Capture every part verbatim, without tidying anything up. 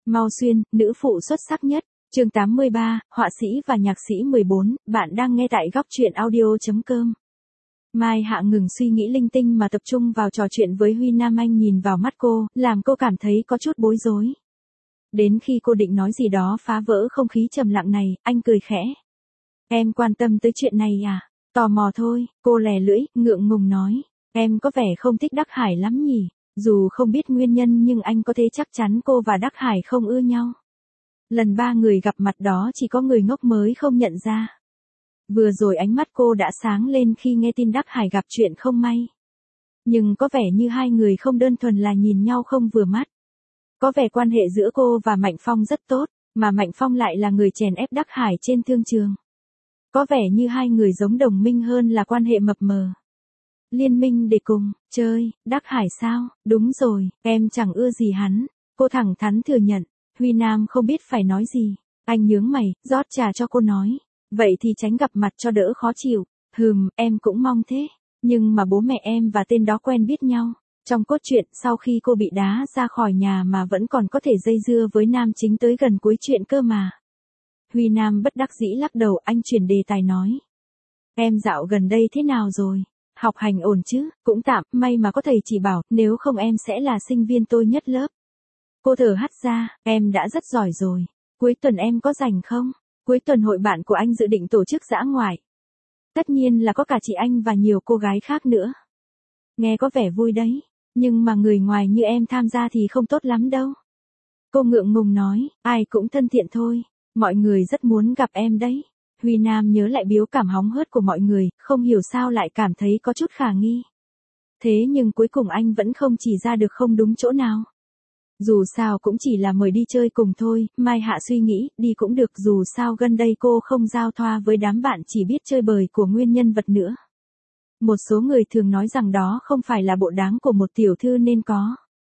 Mau Xuyên, nữ phụ xuất sắc nhất. Chương tám mươi ba, họa sĩ và nhạc sĩ mười bốn, bạn đang nghe tại góc truyện audio chấm com. Mai Hạ ngừng suy nghĩ linh tinh mà tập trung vào trò chuyện với Huy Nam. Anh nhìn vào mắt cô, làm cô cảm thấy có chút bối rối. Đến khi cô định nói gì đó phá vỡ không khí trầm lặng này, anh cười khẽ. Em quan tâm tới chuyện này à? Tò mò thôi, cô lè lưỡi, ngượng ngùng nói. Em có vẻ không thích Đắc Hải lắm nhỉ? Dù không biết nguyên nhân nhưng anh có thể chắc chắn cô và Đắc Hải không ưa nhau. Lần ba người gặp mặt đó chỉ có người ngốc mới không nhận ra. Vừa rồi ánh mắt cô đã sáng lên khi nghe tin Đắc Hải gặp chuyện không may. Nhưng có vẻ như hai người không đơn thuần là nhìn nhau không vừa mắt. Có vẻ quan hệ giữa cô và Mạnh Phong rất tốt, mà Mạnh Phong lại là người chèn ép Đắc Hải trên thương trường. Có vẻ như hai người giống đồng minh hơn là quan hệ mập mờ. Liên minh để cùng chơi. Đắc Hải sao? Đúng rồi, em chẳng ưa gì hắn. Cô thẳng thắn thừa nhận. Huy Nam không biết phải nói gì. Anh nhướng mày, rót trà cho cô nói. Vậy thì tránh gặp mặt cho đỡ khó chịu. Hừm, em cũng mong thế. Nhưng mà bố mẹ em và tên đó quen biết nhau. Trong cốt truyện, sau khi cô bị đá ra khỏi nhà mà vẫn còn có thể dây dưa với nam chính tới gần cuối chuyện cơ mà. Huy Nam bất đắc dĩ lắc đầu, anh chuyển đề tài nói. Em dạo gần đây thế nào rồi? Học hành ổn chứ? Cũng tạm, may mà có thầy chỉ bảo, nếu không em sẽ là sinh viên tôi nhất lớp. Cô thở hắt ra, em đã rất giỏi rồi. Cuối tuần em có rảnh không? Cuối tuần hội bạn của anh dự định tổ chức dã ngoại. Tất nhiên là có cả chị anh và nhiều cô gái khác nữa. Nghe có vẻ vui đấy, nhưng mà người ngoài như em tham gia thì không tốt lắm đâu. Cô ngượng ngùng nói, ai cũng thân thiện thôi, mọi người rất muốn gặp em đấy. Huy Nam nhớ lại biếu cảm hóng hớt của mọi người, không hiểu sao lại cảm thấy có chút khả nghi. Thế nhưng cuối cùng anh vẫn không chỉ ra được không đúng chỗ nào. Dù sao cũng chỉ là mời đi chơi cùng thôi, Mai Hạ suy nghĩ, đi cũng được, dù sao gần đây cô không giao thoa với đám bạn chỉ biết chơi bời của nguyên nhân vật nữa. Một số người thường nói rằng đó không phải là bộ dáng của một tiểu thư nên có.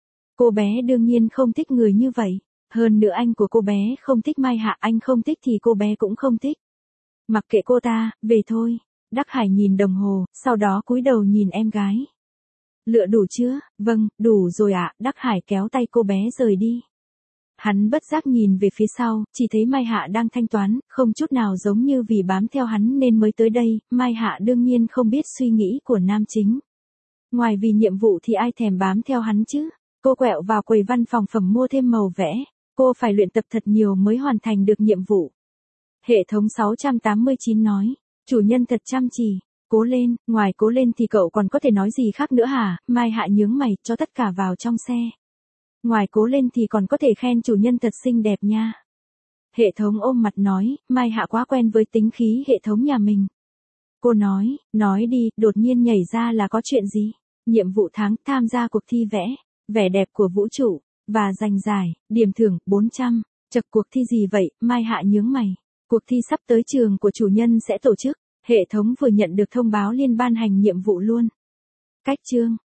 Cô bé đương nhiên không thích người như vậy. Hơn nữa anh của cô bé không thích Mai Hạ, anh không thích thì cô bé cũng không thích. Mặc kệ cô ta, về thôi. Đắc Hải nhìn đồng hồ, sau đó cúi đầu nhìn em gái. Lựa đủ chưa? Vâng, đủ rồi ạ. Đắc Hải kéo tay cô bé rời đi. Hắn bất giác nhìn về phía sau, chỉ thấy Mai Hạ đang thanh toán, không chút nào giống như vì bám theo hắn nên mới tới đây. Mai Hạ đương nhiên không biết suy nghĩ của nam chính. Ngoài vì nhiệm vụ thì ai thèm bám theo hắn chứ? Cô quẹo vào quầy văn phòng phẩm mua thêm màu vẽ. Cô phải luyện tập thật nhiều mới hoàn thành được nhiệm vụ. Hệ thống sáu trăm tám mươi chín nói, chủ nhân thật chăm chỉ. Cố lên, ngoài cố lên thì cậu còn có thể nói gì khác nữa hả? Mai Hạ nhướng mày, cho tất cả vào trong xe. Ngoài cố lên thì còn có thể khen chủ nhân thật xinh đẹp nha. Hệ thống ôm mặt nói, Mai Hạ quá quen với tính khí hệ thống nhà mình. Cô nói, nói đi, đột nhiên nhảy ra là có chuyện gì? Nhiệm vụ tháng, tham gia cuộc thi vẽ, vẻ đẹp của vũ trụ, và giành giải, điểm thưởng, bốn trăm. Chật, cuộc thi gì vậy? Mai Hạ nhướng mày. Cuộc thi sắp tới trường của chủ nhân sẽ tổ chức. Hệ thống vừa nhận được thông báo liên ban hành nhiệm vụ luôn. Cách chương.